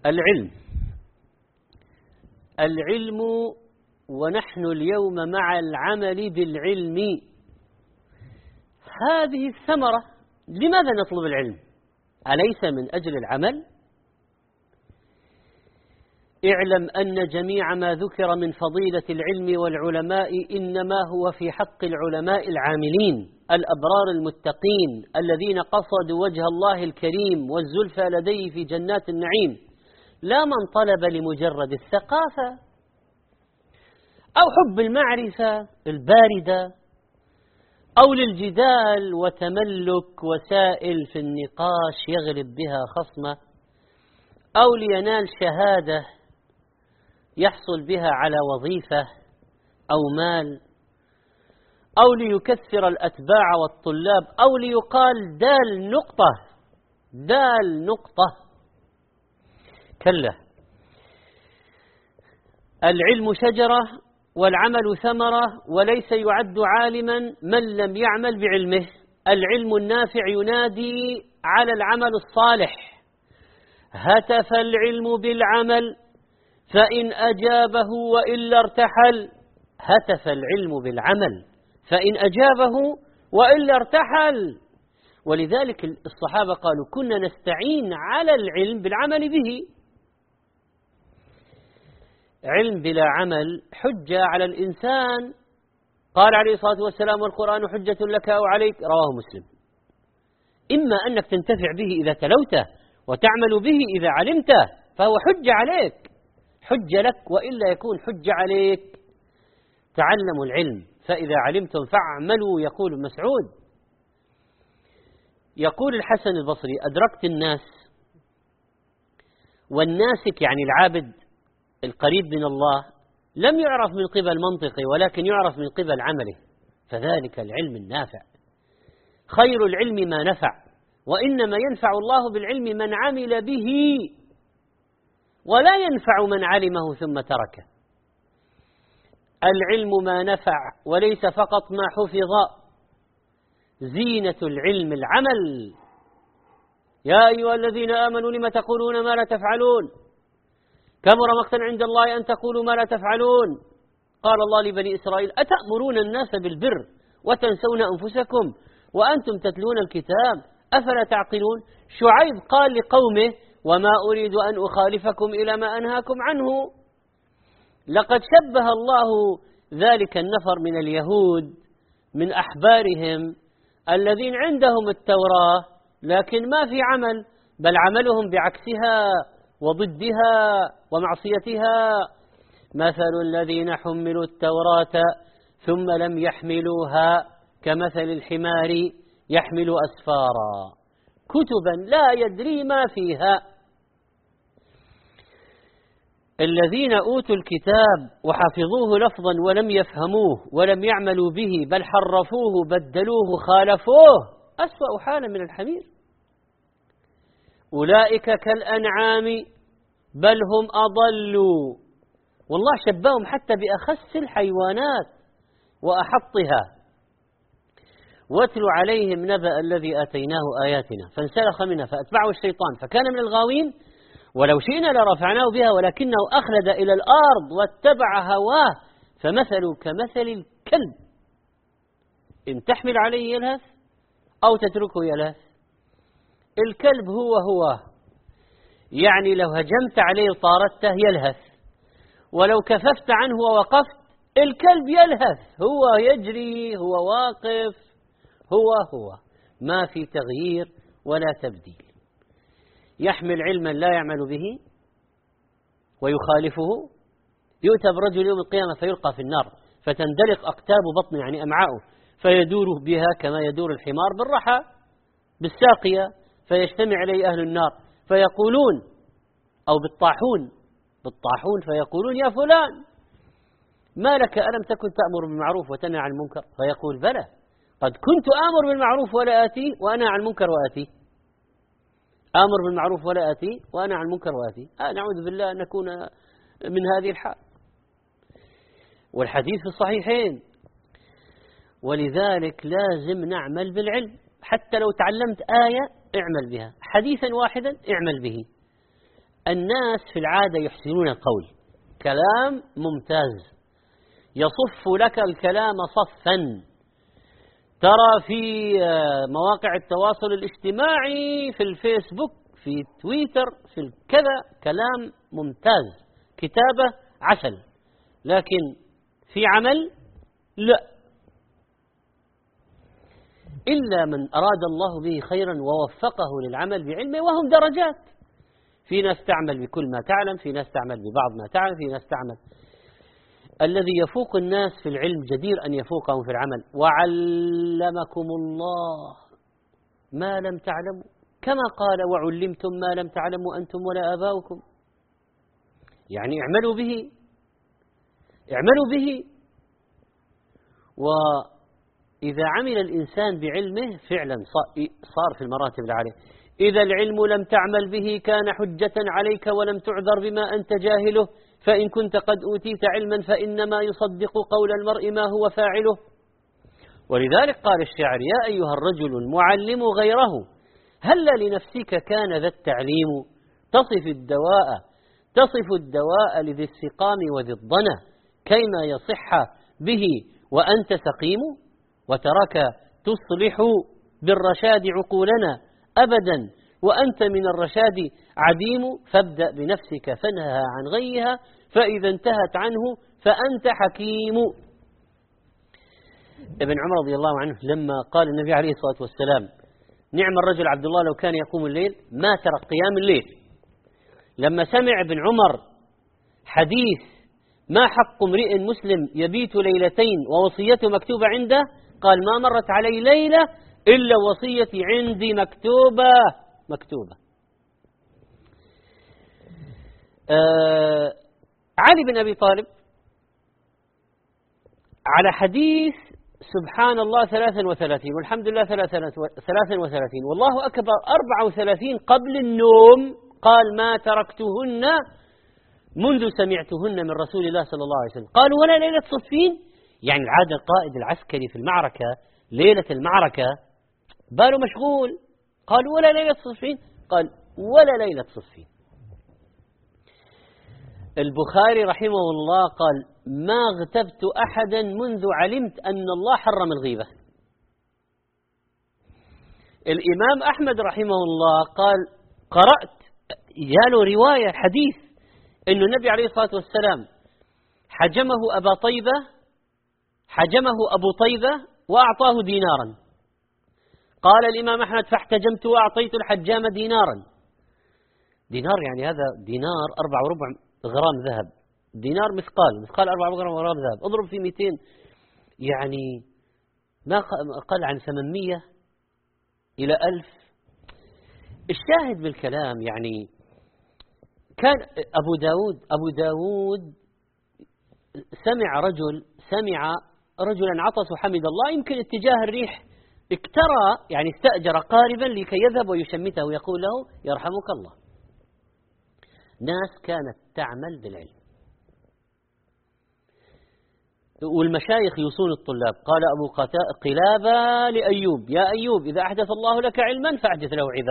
العلم. العلم، ونحن اليوم مع العمل بالعلم. هذه الثمرة. لماذا نطلب العلم؟ أليس من أجل العمل؟ اعلم أن جميع ما ذكر من فضيلة العلم والعلماء إنما هو في حق العلماء العاملين الأبرار المتقين الذين قصدوا وجه الله الكريم والزلفى لديه في جنات النعيم، لا من طلب لمجرد الثقافة أو حب المعرفة الباردة أو للجدال وتملك وسائل في النقاش يغلب بها خصمه، أو لينال شهادة يحصل بها على وظيفة أو مال، أو ليكثر الأتباع والطلاب، أو ليقال دال نقطة دال نقطة. كلا، العلم شجرة والعمل ثمرة، وليس يعد عالما من لم يعمل بعلمه. العلم النافع ينادي على العمل الصالح. هتف العلم بالعمل فإن أجابه وإلا ارتحل. هتف العلم بالعمل فإن أجابه وإلا ارتحل. ولذلك الصحابة قالوا كنا نستعين على العلم بالعمل به. علم بلا عمل حجة على الإنسان. قال عليه الصلاة والسلام والقرآن حجة لك أو عليك، رواه مسلم. إما أنك تنتفع به إذا تلوته وتعمل به إذا علمته فهو حجة عليك، حجة لك، وإلا يكون حجة عليك. تعلموا العلم فإذا علمتم فاعملوا. يقول مسعود، يقول الحسن البصري أدركت الناس، والناسك يعني العابد القريب من الله لم يعرف من قبل منطقه ولكن يعرف من قبل عمله، فذلك العلم النافع. خير العلم ما نفع، وإنما ينفع الله بالعلم من عمل به، ولا ينفع من علمه ثم تركه. العلم ما نفع وليس فقط ما حفظ. زينة العلم العمل. يا أيها الذين آمنوا لم تقولون ما لا تفعلون كبر مقتا عند الله أن تقولوا ما لا تفعلون. قال الله لبني إسرائيل أتأمرون الناس بالبر وتنسون أنفسكم وأنتم تتلون الكتاب أفلا تعقلون. شعيب قال لقومه وما أريد أن أخالفكم إلى ما أنهاكم عنه. لقد شبه الله ذلك النفر من اليهود من أحبارهم الذين عندهم التوراة لكن ما في عمل، بل عملهم بعكسها وضدها ومعصيتها. مثل الذين حملوا التوراة ثم لم يحملوها كمثل الحمار يحمل أسفارا كتبا لا يدري ما فيها. الذين أوتوا الكتاب وحفظوه لفظا ولم يفهموه ولم يعملوا به بل حرفوه بدلوه خالفوه أسوأ حالا من الحمير. أولئك كالأنعام بل هم أضلوا. والله شبههم حتى بأخس الحيوانات وأحطها. واتل عليهم نبأ الذي آتيناه آياتنا فانسلخ منها فأتبعه الشيطان فكان من الغاوين ولو شئنا لرفعناه بها ولكنه أخلد إلى الأرض واتبع هواه فمثله كمثل الكلب إن تحمل عليه يلهث أو تتركه يلهث. الكلب هو يعني لو هجمت عليه طاردته يلهث، ولو كففت عنه ووقفت الكلب يلهث. هو يجري، هو واقف، هو ما في تغيير ولا تبديل. يحمل علما لا يعمل به ويخالفه. يؤتى برجل يوم القيامة فيلقى في النار فتندلق أقتاب بطنه يعني أمعاؤه فيدور بها كما يدور الحمار بالرحى بالساقية، فيجتمع إليه أهل النار فيقولون أو بالطاحون فيقولون يا فلان ما لك ألم تكن تأمر بالمعروف وتنهى عن المنكر؟ فيقول بلى قد كنت آمر بالمعروف ولا آتيه وأنهى عن المنكر وآتيه. آمر بالمعروف ولا آتيه وأنهى عن المنكر وآتيه. نعوذ بالله أن نكون من هذه الحال. والحديث في الصحيحين. ولذلك لازم نعمل بالعلم. حتى لو تعلمت آية اعمل بها، حديثا واحدا اعمل به. الناس في العادة يحسنون القول، كلام ممتاز، يصف لك الكلام صفا. ترى في مواقع التواصل الاجتماعي، في الفيسبوك، في تويتر، في كذا، كلام ممتاز، كتابة عسل، لكن في عمل لا. إلا من أراد الله به خيرا ووفقه للعمل بعلمه، وهم درجات. في ناس تعمل بكل ما تعلم، في ناس تعمل ببعض ما تعلم، في ناس تعمل. الذي يفوق الناس في العلم جدير أن يفوقهم في العمل. وعلمكم الله ما لم تعلموا، كما قال وعلمتم ما لم تعلموا أنتم ولا آباؤكم. يعني اعملوا به، اعملوا به. وإذا عمل الإنسان بعلمه فعلا صار في المراتب العالية. إذا العلم لم تعمل به كان حجة عليك ولم تعذر بما أنت جاهله، فإن كنت قد أوتيت علما فإنما يصدق قول المرء ما هو فاعله. ولذلك قال الشاعر: يا أيها الرجل المعلم غيره، هل لنفسك كان ذا التعليم، تصف الدواء لذي السقام وذي الضنا، كيما يصح به وأنت سقيم، وتراك تصلح بالرشاد عقولنا أبدا وأنت من الرشاد عديم، فابدأ بنفسك فانهها عن غيها، فإذا انتهت عنه فأنت حكيم. ابن عمر رضي الله عنه لما قال النبي عليه الصلاة والسلام: نعم الرجل عبد الله لو كان يقوم الليل ما ترك قيام الليل، لما سمع ابن عمر حديث ما حق امرئ مسلم يبيت ليلتين ووصيته مكتوبة عنده، قال: ما مرت علي ليلة إلا وصيتي عندي مكتوبة. علي بن أبي طالب على حديث سبحان الله 33 والحمد لله 33 والله أكبر 34 قبل النوم، قال: ما تركتهن منذ سمعتهن من رسول الله صلى الله عليه وسلم. قالوا: ولا ليلة صفين؟ يعني العادة القائد العسكري في المعركة ليلة المعركة باله مشغول. قالوا: ولا ليلة صفين؟ قال: ولا ليلة صفين. البخاري رحمه الله قال: ما اغتبت أحدا منذ علمت أن الله حرم الغيبة. الإمام أحمد رحمه الله قال: قرأت ياله رواية حديث أن النبي عليه الصلاة والسلام حجمه أبو طيبة وأعطاه دينارا. قال الإمام أحمد: فاحتجمت وأعطيت الحجام دينارا. دينار يعني هذا دينار 4.25 غرام ذهب، دينار مثقال 4 غرام ذهب، اضرب في 200، يعني ما أقل عن 800 إلى 1000. الشاهد بالكلام يعني كان أبو داود سمع رجلا عطس حمد الله، يمكن اتجاه الريح اكترى، يعني استأجر قاربا لكي يذهب ويشمته ويقول له: يرحمك الله. ناس كانت تعمل بالعلم. والمشايخ يوصون الطلاب. قال أبو قلابة لأيوب: يا أيوب، إذا أحدث الله لك علما فأحدث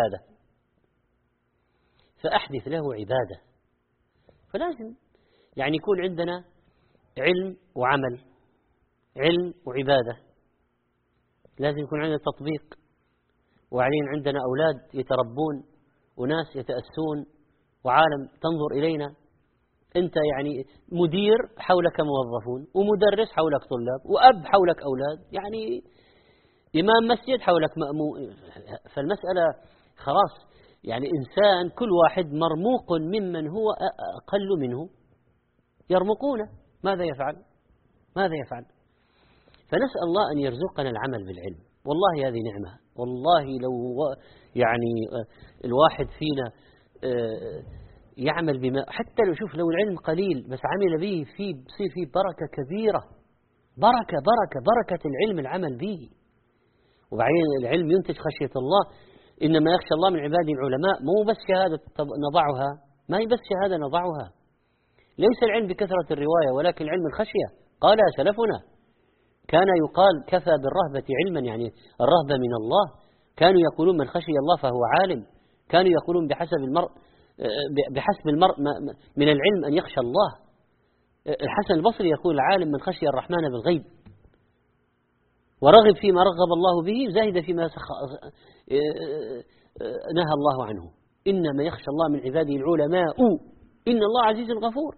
له عبادة. فلازم يعني يكون عندنا علم وعمل، علم وعبادة، لازم يكون عندنا تطبيق، وبعدين عندنا أولاد يتربون وناس يتأسون وعالم تنظر إلينا. أنت يعني مدير حولك موظفون، ومدرس حولك طلاب، وأب حولك أولاد، يعني إمام مسجد حولك مأمون. فالمسألة خلاص يعني إنسان كل واحد مرموق ممن هو أقل منه، يرمقونه. ماذا يفعل؟ فنسأل الله أن يرزقنا العمل بالعلم. والله هذه نعمة، والله لو يعني الواحد فينا يعمل بما، حتى لو العلم قليل بس عمل به بصير فيه بركة كبيرة، بركة العلم العمل به. وبعدين العلم ينتج خشية الله. إنما يخشى الله من عباده العلماء. مو بس شهادة نضعها، ما هي بس شهادة نضعها. ليس العلم بكثرة الرواية ولكن العلم الخشية. قال سلفنا كان يقال: كفى بالرهبة علما، يعني الرهبة من الله. كانوا يقولون: من خشي الله فهو عالم. كانوا يقولون: بحسب المرء بحسب المرء من العلم أن يخشى الله. الحسن البصري يقول: العالم من خشي الرحمن بالغيب ورغب فيما رغب الله به زاهد فيما نهى الله عنه. إنما يخشى الله من عباده العلماء إن الله عزيز غفور.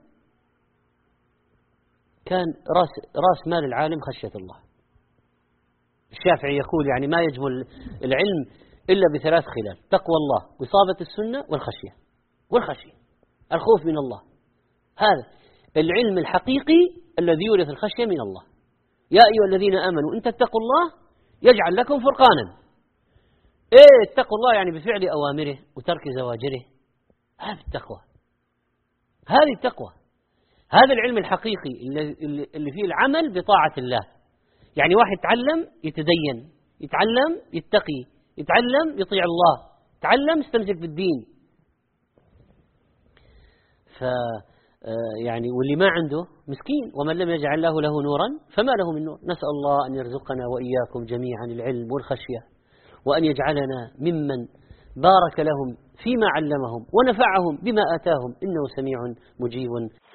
كان رأس مال العالم خشية الله. الشافعي يقول: يعني ما يجمل العلم إلا بثلاث خلال: تقوى الله وإصابة السنة والخشية الخوف من الله. هذا العلم الحقيقي الذي يورث الخشية من الله. يا أيها الذين آمنوا إن تتقوا الله يجعل لكم فرقانا. اتقوا الله يعني بفعل أوامره وترك زواجره. هذه التقوى، هذه التقوى. هذا العلم الحقيقي اللي فيه العمل بطاعة الله. يعني واحد يتعلم يتدين، يتعلم يتقي، يتعلم يطيع الله، يتعلم يستمسك بالدين. يعني واللي ما عنده مسكين. ومن لم يجعل الله له نورا فما له من نور. نسأل الله أن يرزقنا وإياكم جميعا العلم والخشية، وأن يجعلنا ممن بارك لهم فيما علمهم ونفعهم بما آتاهم، إنه سميع مجيب.